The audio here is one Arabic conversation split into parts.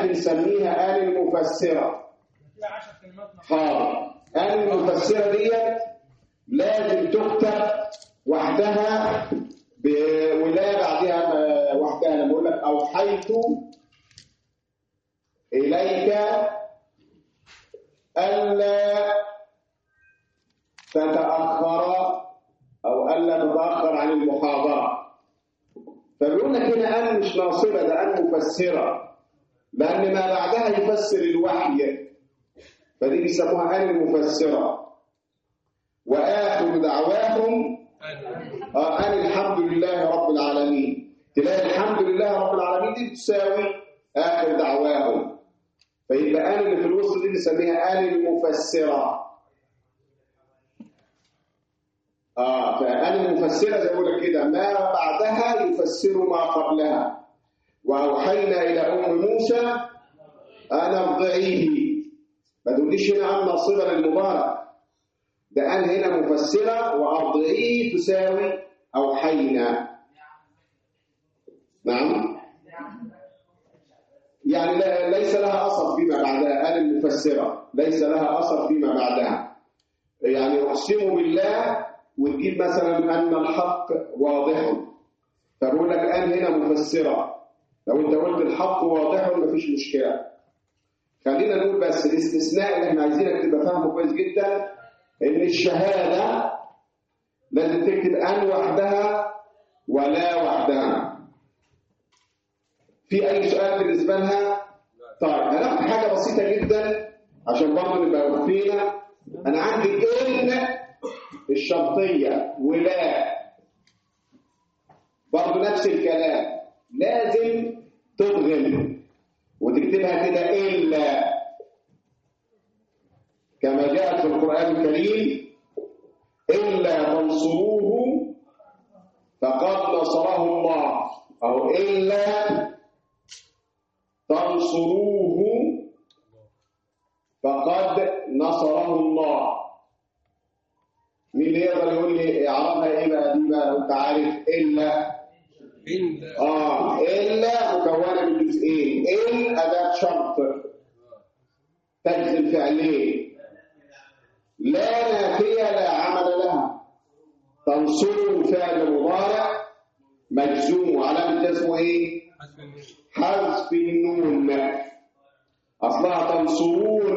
آن بنسميها آن المفسرة. حاضر. آن المفسرة ديت لازم تكتب وحدها ولا بعدها وحدها. أنا بقول لك أوحيت إليك ألا تتأخر أو ألا تتأخر عن المحاضرة. فبيقول لك هنا أن مش ناصبة، ده أن مفسرة، لأن ما بعدها يفسر الوحي، فدي بيسموها أن المفسرة. وآخر دعواهم أن الحمد لله رب العالمين. تلاقي الحمد لله رب العالمين دي تساوي آخر دعواهم، فيبقى آن اللي في الوسط دي بنسميها آن المفسرة. فآن المفسرة زي ما بقول لك كده، ما بعدها يفسر ما قبلها. وأوحينا إلى أم موسى أن ارضعيه. ما تقوليش هنا عن ناصبة للمبارك، ده أن هنا مفسرة، وأرضعيه تساوي أوحينا. نعم، يعني ليس لها أثر فيما بعدها. آن المفسرة ليس لها أثر فيما بعدها. يعني أقسم بالله وتجيب مثلا أن الحق واضح، فبقول لك آن هنا مفسرة. لو أنت قلت الحق واضح مفيش مشكلة. خلينا نقول بس الاستثناء اللي احنا عايزينك تبقى فاهمه كويس جدا، إن الشهادة لازم تكتب أن وحدها ولا وحدها. في أي سؤال بالنسبة لها؟ طيب هناخد حاجة بسيطة جدا عشان برضه نبقى واقفين. أنا عندي إن الشرطية ولا برضه نفس الكلام، لازم تضغم وتكتبها كده إلا كما جاءت في القرآن الكريم: إلا تنصروه فقد نصره الله، أو إلا تنصروه فقد نصره الله. مين اللي يقدر يقول لي اعرابها ايه بقى دي بقى لو انت عارف؟ إلا إلا مكونة من جزئين. إن أداة شرط تجزم فعلين، لا نافية لا عمل لها. تنصره فعل مضارع مجزوم وعلامة جزمه ايه؟ حذف النون. اصلها تنصرون،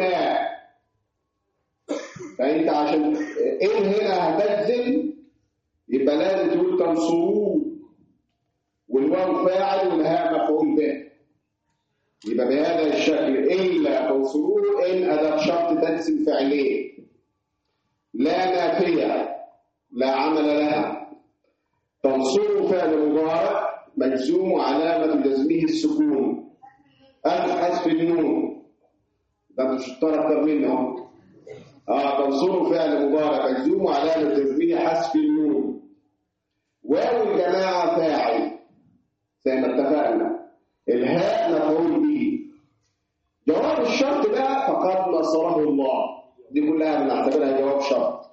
فانت عشان ان هنا هتجزم يبقى لازم تقول تنصروه، والواو فاعل والهاء مفعول به. يبقى بهذا الشكل: الا تنصروه ان اداه شرط تجزم فعلين، لا نافيه لا عمل لها. تنصره فعل مضارع مجزوم وعلامة جزمه السكون، حذف النون. ده مش اكتر منه. تنصره فعل مضارع مجزوم وعلامة جزمه حذف النون. واو الجماعة فاعل زي ما اتفقنا، الهاء مفعول به. جواب الشرط بقى فقد نصره الله، دي كلها بنعتبرها جواب شرط.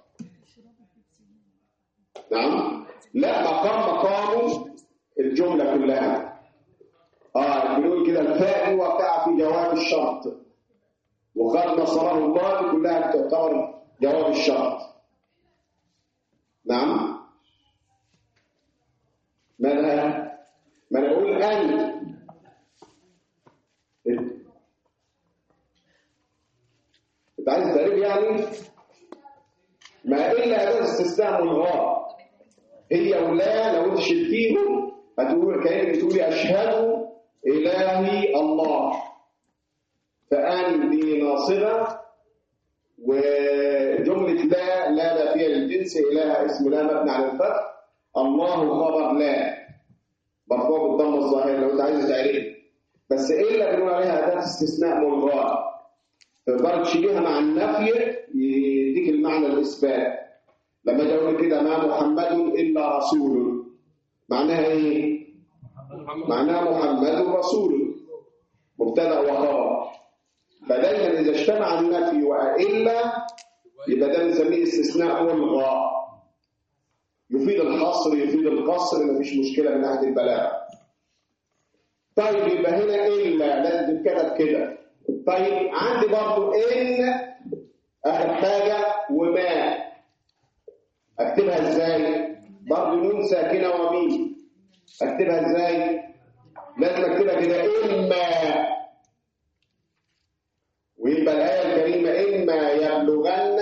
نعم، لا مقامه الجملة كلها. بنقول كده الفاء دي واقعة في جواب الشرط، وقد نصره الله دي كلها تعتبر جواب الشرط. نعم، مالها؟ ما انا اقول ان انت عايز تعرف يعني ما الا هذا استثناء ملغى. هي ولا لو انت شلتيهم هتقول كأنك تقولي أشهد إلهي الله، فأن دي ناصبة، وجملة لا فيها للجنس، إله اسم لا مبني على الفتح، الله خبر لا مرفوع بالضمة الظاهرة لو انت عايز تعرف. بس إلا بنقول عليها أداة استثناء ملغى، تقدر تشيلها مع النفي يديك المعنى الإثبات. لما اجي اقول كده ما محمد الا رسول، معناها ايه؟ معناها محمد رسول، مبتدا وخبر. فدايما اذا اجتمع النفي والا يبقى ده بنسميه استثناء ملغى، يفيد الحصر يفيد القصر، مفيش مشكله من ناحيه البلاغه. طيب يبقى هنا الا لازم تتكتب كده. طيب عندي برضو إن آخر حاجة وما، أكتبها إزاي؟ برضو نون ساكنة وميم، أكتبها إزاي؟ لازم أكتبها كده إما، ويبقى الآية الكريمة إما يبلغن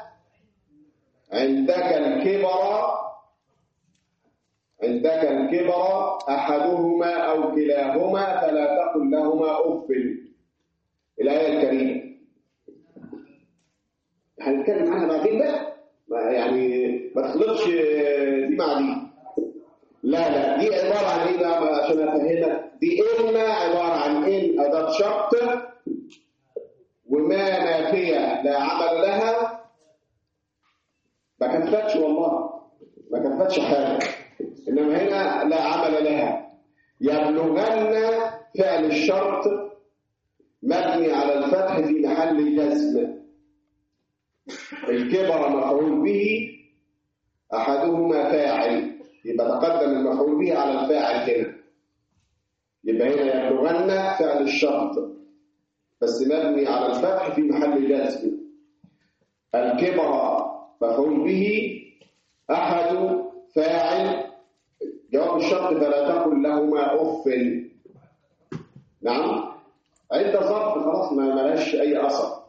عندك الكبر أحدهما أو كلاهما فلا تقل لهما أف. الآية الكريمة هنتكلم عنها بعدين بقى، يعني ما تخلطش دي مع دي. لا دي عبارة عن إيه بقى عشان أفهمك؟ دي إما عبارة عن إن أداة شرط وما نافية لا عمل لها، ما كفتش والله، ما كفتش حاجة، إنما هنا لا عمل لها. يبلغن فعل الشرط مبني على الفتح في محل جزم، الكبر مفعول به أحدهما فاعل، يبقى تقدم المفعول به على الفاعل هنا، يبقى هنا يبلغن فعل الشرط بس مبني على الفتح في محل جزم، الكبر مفعول به أحد فاعل، جواب الشرط فلا تقل لهما أف. نعم عند ظرف خلاص ما ملاش أي أثر.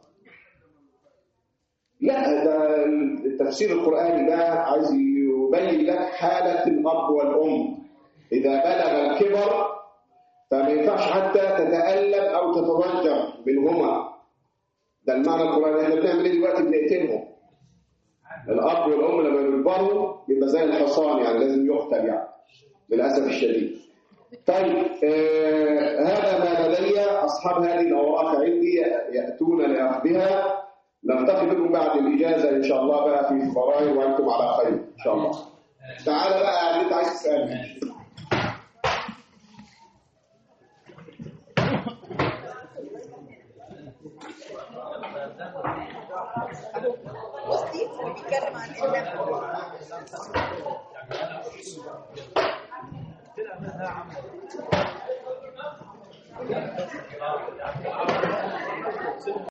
لا ده التفسير القرآني ده عايز يبين لك حالة الأب والأم إذا بلغ الكبر، فما ينفعش حتى تتألم أو تتضجر منهما. ده المعنى القرآني. احنا بنعمل ايه دلوقتي؟ بنقتلهم. الأب والأم لما يكبروا يبقى زي الحصان، يعني لازم يقتل يعني للأسف الشديد. طيب هذا ما لدي. أصحاب هذه الأوراق عندي يأتون لأخذها. نلتقي بكم بعد الإجازة إن شاء الله بقى في فبراير وأنتم على خير إن شاء الله. تعال بقى أنت عايز تسألني. بصي هو بيتكلم عن